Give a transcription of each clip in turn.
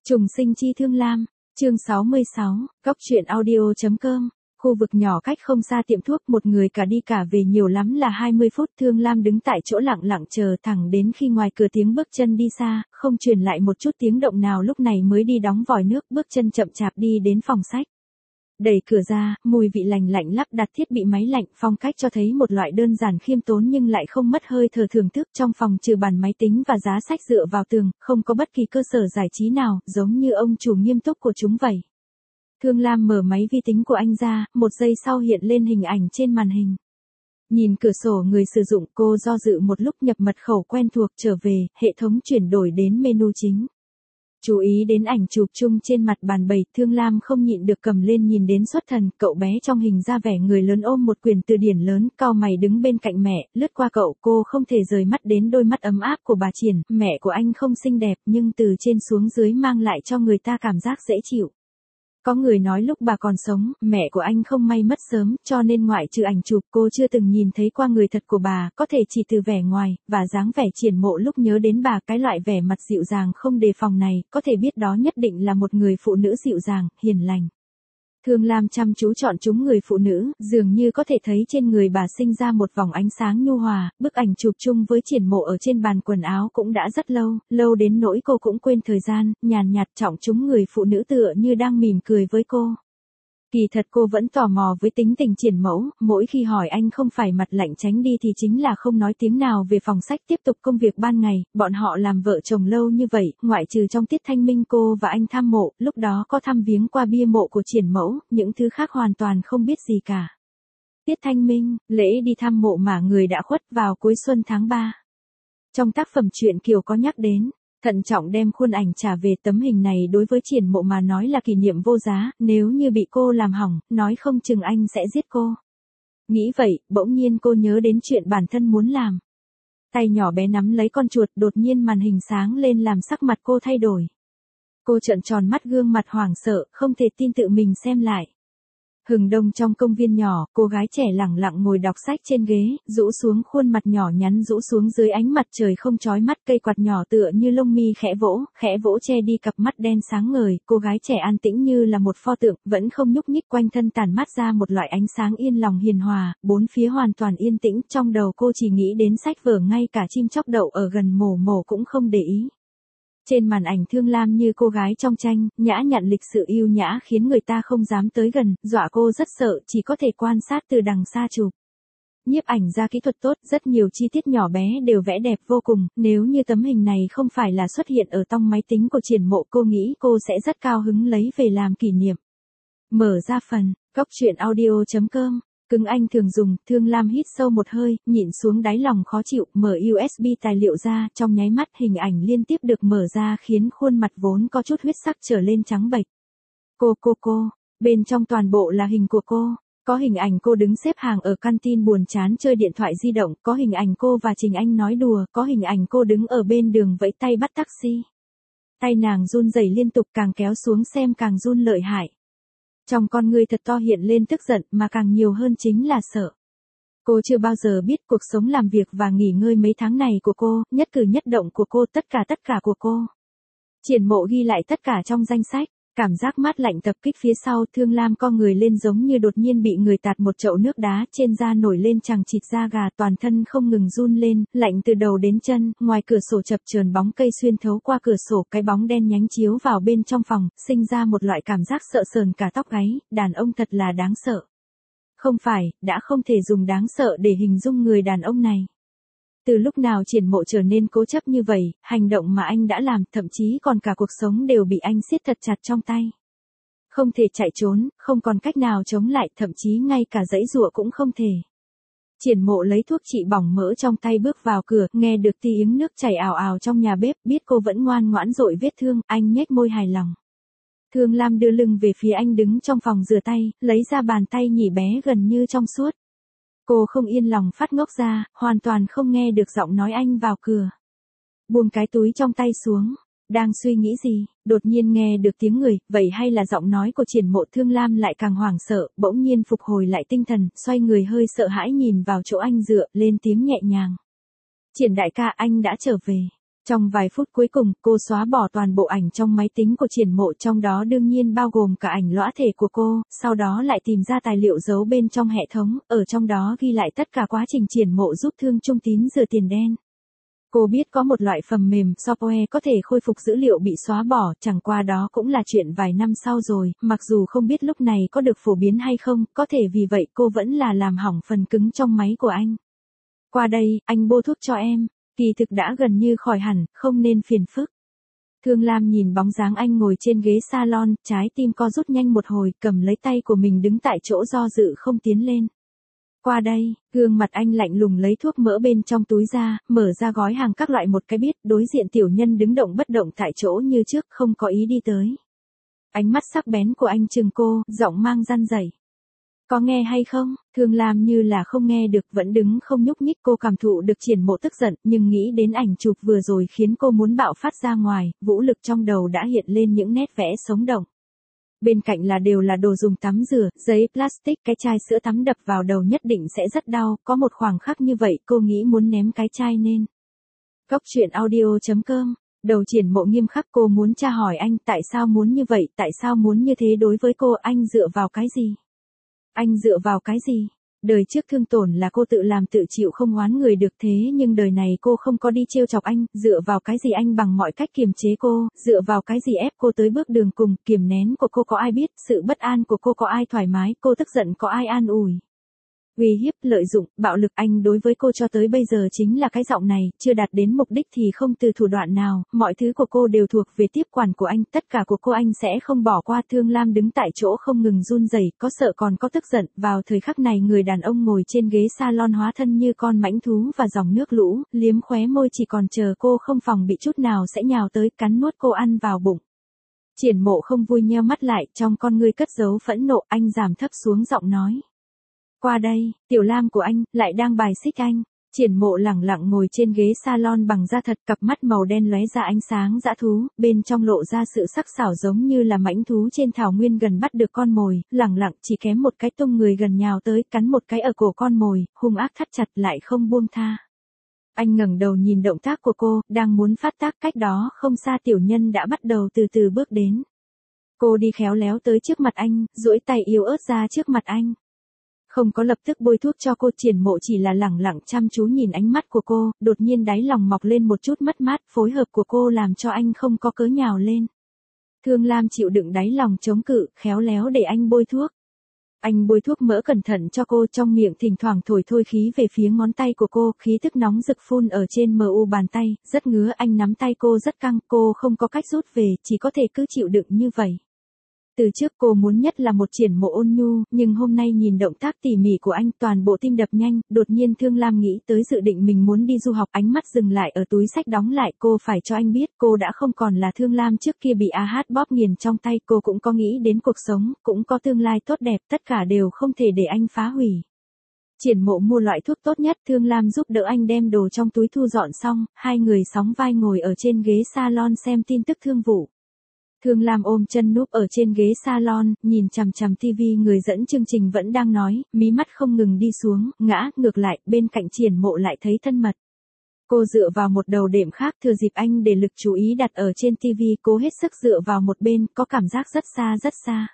Trùng sinh chi Thương Lam, chương 66, Góc truyện audio.com. Khu vực nhỏ cách không xa tiệm thuốc, một người cả đi cả về nhiều lắm là 20 phút. Thương Lam đứng tại chỗ lặng lặng chờ thẳng đến khi ngoài cửa tiếng bước chân đi xa, không truyền lại một chút tiếng động nào, lúc này mới đi đóng vòi nước, bước chân chậm chạp đi đến phòng sách. Đẩy cửa ra, mùi vị lành lạnh lắp đặt thiết bị máy lạnh, phong cách cho thấy một loại đơn giản khiêm tốn nhưng lại không mất hơi thở thưởng thức. Trong phòng trừ bàn máy tính và giá sách dựa vào tường, không có bất kỳ cơ sở giải trí nào, giống như ông chủ nghiêm túc của chúng vậy. Thương Lam mở máy vi tính của anh ra, một giây sau hiện lên hình ảnh trên màn hình. Nhìn cửa sổ người sử dụng, cô do dự một lúc, nhập mật khẩu quen thuộc trở về, hệ thống chuyển đổi đến menu chính. Chú ý đến ảnh chụp chung trên mặt bàn bày, Thương Lam không nhịn được cầm lên nhìn đến xuất thần. Cậu bé trong hình ra vẻ người lớn ôm một quyển từ điển lớn, cau mày đứng bên cạnh mẹ, lướt qua cậu, cô không thể rời mắt đến đôi mắt ấm áp của bà Triển. Mẹ của anh không xinh đẹp nhưng từ trên xuống dưới mang lại cho người ta cảm giác dễ chịu. Có người nói lúc bà còn sống, mẹ của anh không may mất sớm, cho nên ngoại trừ ảnh chụp cô chưa từng nhìn thấy qua người thật của bà, có thể chỉ từ vẻ ngoài, và dáng vẻ Triển Mộ lúc nhớ đến bà, cái loại vẻ mặt dịu dàng không đề phòng này, có thể biết đó nhất định là một người phụ nữ dịu dàng, hiền lành. Thương Lam chăm chú chọn chúng người phụ nữ, dường như có thể thấy trên người bà sinh ra một vòng ánh sáng nhu hòa. Bức ảnh chụp chung với Triển Mộ ở trên bàn quần áo cũng đã rất lâu, lâu đến nỗi cô cũng quên thời gian, nhàn nhạt chọn chúng người phụ nữ tựa như đang mỉm cười với cô. Kỳ thật cô vẫn tò mò với tính tình Triển Mẫu, mỗi khi hỏi anh không phải mặt lạnh tránh đi thì chính là không nói tiếng nào về phòng sách, tiếp tục công việc ban ngày. Bọn họ làm vợ chồng lâu như vậy, ngoại trừ trong tiết thanh minh cô và anh thăm mộ, lúc đó có thăm viếng qua bia mộ của Triển Mẫu, những thứ khác hoàn toàn không biết gì cả. Tiết thanh minh, lễ đi thăm mộ mà người đã khuất vào cuối xuân tháng 3. Trong tác phẩm truyện Kiều có nhắc đến, thận trọng đem khuôn ảnh trả về. Tấm hình này đối với Triển Mộ mà nói là kỷ niệm vô giá, nếu như bị cô làm hỏng, nói không chừng anh sẽ giết cô. Nghĩ vậy, bỗng nhiên cô nhớ đến chuyện bản thân muốn làm. Tay nhỏ bé nắm lấy con chuột, đột nhiên màn hình sáng lên làm sắc mặt cô thay đổi. Cô trợn tròn mắt, gương mặt hoảng sợ, không thể tin tự mình xem lại. Hừng đông trong công viên nhỏ, cô gái trẻ lẳng lặng ngồi đọc sách trên ghế, rũ xuống khuôn mặt nhỏ nhắn rũ xuống dưới ánh mặt trời không chói mắt, cây quạt nhỏ tựa như lông mi khẽ vỗ che đi cặp mắt đen sáng ngời. Cô gái trẻ an tĩnh như là một pho tượng, vẫn không nhúc nhích, quanh thân tản mát ra một loại ánh sáng yên lòng hiền hòa, bốn phía hoàn toàn yên tĩnh, trong đầu cô chỉ nghĩ đến sách vở, ngay cả chim chóc đậu ở gần mổ cũng không để ý. Trên màn ảnh Thương Lam như cô gái trong tranh, nhã nhặn lịch sự yêu nhã khiến người ta không dám tới gần, dọa cô rất sợ, chỉ có thể quan sát từ đằng xa chụp. Nhiếp ảnh ra kỹ thuật tốt, rất nhiều chi tiết nhỏ bé đều vẽ đẹp vô cùng, nếu như tấm hình này không phải là xuất hiện ở trong máy tính của Triển Mộ, cô nghĩ cô sẽ rất cao hứng lấy về làm kỷ niệm. Mở ra phần, góc truyện audio.com. Cứng anh thường dùng. Thương Lam hít sâu một hơi, nhịn xuống đáy lòng khó chịu, mở USB tài liệu ra, trong nháy mắt hình ảnh liên tiếp được mở ra khiến khuôn mặt vốn có chút huyết sắc trở lên trắng bệch. Cô, bên trong toàn bộ là hình của cô. Có hình ảnh cô đứng xếp hàng ở canteen buồn chán chơi điện thoại di động, có hình ảnh cô và Trình Anh nói đùa, có hình ảnh cô đứng ở bên đường vẫy tay bắt taxi. Tay nàng run rẩy liên tục, càng kéo xuống xem càng run lợi hại. Trong con ngươi thật to hiện lên tức giận, mà càng nhiều hơn chính là sợ. Cô chưa bao giờ biết cuộc sống làm việc và nghỉ ngơi mấy tháng này của cô, nhất cử nhất động của cô, tất cả của cô. Triển Mộ ghi lại tất cả trong danh sách. Cảm giác mát lạnh tập kích phía sau, Thương Lam co người lên giống như đột nhiên bị người tạt một chậu nước đá, trên da nổi lên chằng chịt da gà, toàn thân không ngừng run lên, lạnh từ đầu đến chân. Ngoài cửa sổ chập chờn bóng cây xuyên thấu qua cửa sổ, cái bóng đen nhánh chiếu vào bên trong phòng, sinh ra một loại cảm giác sợ sờn cả tóc gáy. Đàn ông thật là đáng sợ. Không phải, đã không thể dùng đáng sợ để hình dung người đàn ông này. Từ lúc nào Triển Mộ trở nên cố chấp như vậy, hành động mà anh đã làm, thậm chí còn cả cuộc sống đều bị anh siết thật chặt trong tay. Không thể chạy trốn, không còn cách nào chống lại, thậm chí ngay cả giãy giụa cũng không thể. Triển Mộ lấy thuốc trị bỏng mỡ trong tay bước vào cửa, nghe được tiếng nước chảy ào ào trong nhà bếp, biết cô vẫn ngoan ngoãn dội vết thương, anh nhếch môi hài lòng. Thương Lam đưa lưng về phía anh đứng trong phòng rửa tay, lấy ra bàn tay nhỉ bé gần như trong suốt. Cô không yên lòng phát ngốc ra, hoàn toàn không nghe được giọng nói anh vào cửa. Buông cái túi trong tay xuống, đang suy nghĩ gì, đột nhiên nghe được tiếng người, vậy hay là giọng nói của Triển Mộ? Thương Lam lại càng hoảng sợ, bỗng nhiên phục hồi lại tinh thần, xoay người hơi sợ hãi nhìn vào chỗ anh dựa, lên tiếng nhẹ nhàng. Triển đại ca, anh đã trở về. Trong vài phút cuối cùng, cô xóa bỏ toàn bộ ảnh trong máy tính của Triển Mộ, trong đó đương nhiên bao gồm cả ảnh lõa thể của cô, sau đó lại tìm ra tài liệu giấu bên trong hệ thống, ở trong đó ghi lại tất cả quá trình Triển Mộ giúp Thương Trung Tín rửa tiền đen. Cô biết có một loại phần mềm, software có thể khôi phục dữ liệu bị xóa bỏ, chẳng qua đó cũng là chuyện vài năm sau rồi, mặc dù không biết lúc này có được phổ biến hay không, có thể vì vậy cô vẫn là làm hỏng phần cứng trong máy của anh. Qua đây, anh bôi thuốc cho em. Kỳ thực đã gần như khỏi hẳn, không nên phiền phức. Thương Lam nhìn bóng dáng anh ngồi trên ghế salon, trái tim co rút nhanh một hồi, cầm lấy tay của mình đứng tại chỗ do dự không tiến lên. Qua đây, gương mặt anh lạnh lùng lấy thuốc mỡ bên trong túi ra, mở ra gói hàng các loại một cái biết, đối diện tiểu nhân đứng động bất động tại chỗ như trước, không có ý đi tới. Ánh mắt sắc bén của anh trừng cô, giọng mang răn rẩy. Có nghe hay không? Thương Lam như là không nghe được, vẫn đứng không nhúc nhích. Cô cảm thụ được Triển Mộ tức giận, nhưng nghĩ đến ảnh chụp vừa rồi khiến cô muốn bạo phát ra ngoài, vũ lực trong đầu đã hiện lên những nét vẽ sống động. Bên cạnh đều là đồ dùng tắm rửa, giấy plastic, cái chai sữa tắm đập vào đầu nhất định sẽ rất đau, có một khoảng khắc như vậy cô nghĩ muốn ném cái chai nên. Góc truyện audio.com. Đầu Triển Mộ nghiêm khắc, cô muốn tra hỏi anh tại sao muốn như vậy, tại sao muốn như thế đối với cô, anh dựa vào cái gì? Anh dựa vào cái gì? Đời trước thương tổn là cô tự làm tự chịu không oán người được, thế nhưng đời này cô không có đi trêu chọc anh, dựa vào cái gì anh bằng mọi cách kiềm chế cô, dựa vào cái gì ép cô tới bước đường cùng, kiềm nén của cô có ai biết, sự bất an của cô có ai thoải mái, cô tức giận có ai an ủi. Uy hiếp, lợi dụng, bạo lực, anh đối với cô cho tới bây giờ chính là cái giọng này, chưa đạt đến mục đích thì không từ thủ đoạn nào, mọi thứ của cô đều thuộc về tiếp quản của anh, tất cả của cô anh sẽ không bỏ qua. Thương Lam đứng tại chỗ không ngừng run rẩy, có sợ còn có tức giận, vào thời khắc này người đàn ông ngồi trên ghế salon hóa thân như con mãnh thú và dòng nước lũ, liếm khóe môi chỉ còn chờ cô không phòng bị chút nào sẽ nhào tới, cắn nuốt cô ăn vào bụng. Triển Mộ không vui nheo mắt lại, trong con ngươi cất giấu phẫn nộ, anh giảm thấp xuống giọng nói. Qua đây, Tiểu Lam của anh, lại đang bài xích anh. Triển Mộ lẳng lặng ngồi trên ghế salon bằng da thật, cặp mắt màu đen lóe ra ánh sáng dã thú, bên trong lộ ra sự sắc sảo giống như là mãnh thú trên thảo nguyên gần bắt được con mồi, lẳng lặng chỉ kém một cái tung người gần nhào tới, cắn một cái ở cổ con mồi, hung ác thắt chặt lại không buông tha. Anh ngẩng đầu nhìn động tác của cô, đang muốn phát tác, cách đó không xa tiểu nhân đã bắt đầu từ từ bước đến. Cô đi khéo léo tới trước mặt anh, duỗi tay yếu ớt ra trước mặt anh. Không có lập tức bôi thuốc cho cô, Triển Mộ chỉ là lẳng lặng chăm chú nhìn ánh mắt của cô, đột nhiên đáy lòng mọc lên một chút mất mát, phối hợp của cô làm cho anh không có cớ nhào lên. Thương Lam chịu đựng đáy lòng chống cự, khéo léo để anh bôi thuốc. Anh bôi thuốc mỡ cẩn thận cho cô, trong miệng thỉnh thoảng thổi thôi khí về phía ngón tay của cô, khí tức nóng rực phun ở trên mu bàn tay, rất ngứa. Anh nắm tay cô rất căng, cô không có cách rút về, chỉ có thể cứ chịu đựng như vậy. Từ trước cô muốn nhất là một Triển Mộ ôn nhu, nhưng hôm nay nhìn động tác tỉ mỉ của anh, toàn bộ tim đập nhanh, đột nhiên Thương Lam nghĩ tới dự định mình muốn đi du học, ánh mắt dừng lại ở túi sách đóng lại, cô phải cho anh biết, cô đã không còn là Thương Lam trước kia bị AH bóp nghiền trong tay, cô cũng có nghĩ đến cuộc sống, cũng có tương lai tốt đẹp, tất cả đều không thể để anh phá hủy. Triển Mộ mua loại thuốc tốt nhất, Thương Lam giúp đỡ anh đem đồ trong túi thu dọn xong, hai người sóng vai ngồi ở trên ghế salon xem tin tức thương vụ. Thương Lam ôm chân núp ở trên ghế salon, nhìn chằm chằm TV, người dẫn chương trình vẫn đang nói, mí mắt không ngừng đi xuống, ngã ngược lại, bên cạnh Triển Mộ lại thấy thân mật. Cô dựa vào một đầu đệm khác, thừa dịp anh để lực chú ý đặt ở trên TV, cố hết sức dựa vào một bên, có cảm giác rất xa rất xa.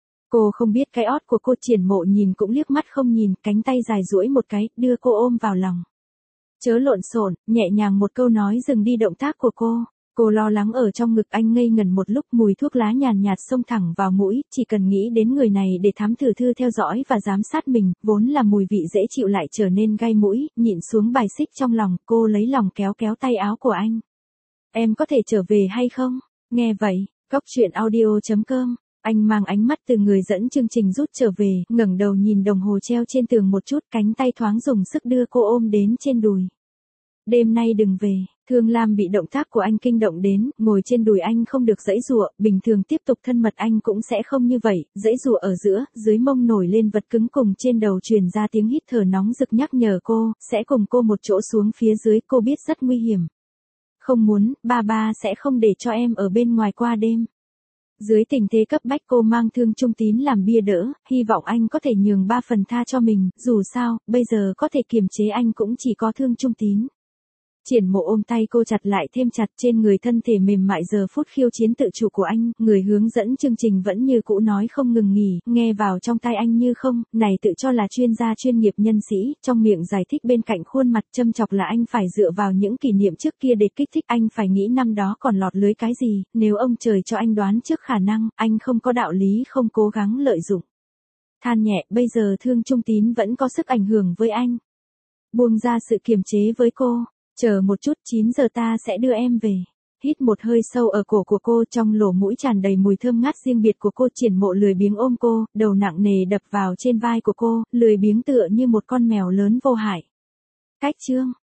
Cô không biết cái ót của cô, Triển Mộ nhìn cũng liếc mắt không nhìn, cánh tay dài duỗi một cái, đưa cô ôm vào lòng. Chớ lộn xộn, nhẹ nhàng một câu nói dừng đi động tác của cô. Cô lo lắng ở trong ngực anh ngây ngần một lúc, mùi thuốc lá nhàn nhạt xông thẳng vào mũi, chỉ cần nghĩ đến người này để thám tử thư theo dõi và giám sát mình, vốn là mùi vị dễ chịu lại trở nên gai mũi, nhịn xuống bài xích trong lòng, cô lấy lòng kéo kéo tay áo của anh. Em có thể trở về hay không? Nghe vậy, góc truyện audio.com, anh mang ánh mắt từ người dẫn chương trình rút trở về, ngẩng đầu nhìn đồng hồ treo trên tường một chút, cánh tay thoáng dùng sức đưa cô ôm đến trên đùi. Đêm nay đừng về. Thương Lam bị động tác của anh kinh động đến, ngồi trên đùi anh không được giãy giụa, bình thường tiếp tục thân mật anh cũng sẽ không như vậy, giãy giụa ở giữa, dưới mông nổi lên vật cứng, cùng trên đầu truyền ra tiếng hít thở nóng rực nhắc nhở cô, sẽ cùng cô một chỗ xuống phía dưới, cô biết rất nguy hiểm. Không muốn, ba sẽ không để cho em ở bên ngoài qua đêm. Dưới tình thế cấp bách cô mang Thương Trung Tín làm bia đỡ, hy vọng anh có thể nhường 3 phần tha cho mình, dù sao, bây giờ có thể kiềm chế anh cũng chỉ có Thương Trung Tín. Triển Mộ ôm tay cô chặt lại thêm chặt, trên người thân thể mềm mại giờ phút khiêu chiến tự chủ của anh, người hướng dẫn chương trình vẫn như cũ nói không ngừng nghỉ, nghe vào trong tai anh như không, này tự cho là chuyên gia chuyên nghiệp nhân sĩ, trong miệng giải thích bên cạnh khuôn mặt châm chọc là anh phải dựa vào những kỷ niệm trước kia để kích thích anh phải nghĩ năm đó còn lọt lưới cái gì, nếu ông trời cho anh đoán trước khả năng, anh không có đạo lý không cố gắng lợi dụng. Than nhẹ, bây giờ Thương Trung Tín vẫn có sức ảnh hưởng với anh. Buông ra sự kiềm chế với cô. Chờ một chút, 9 giờ ta sẽ đưa em về. Hít một hơi sâu ở cổ của cô, trong lỗ mũi tràn đầy mùi thơm ngát riêng biệt của cô. Triển Mộ lười biếng ôm cô, đầu nặng nề đập vào trên vai của cô, lười biếng tựa như một con mèo lớn vô hại. Cách chương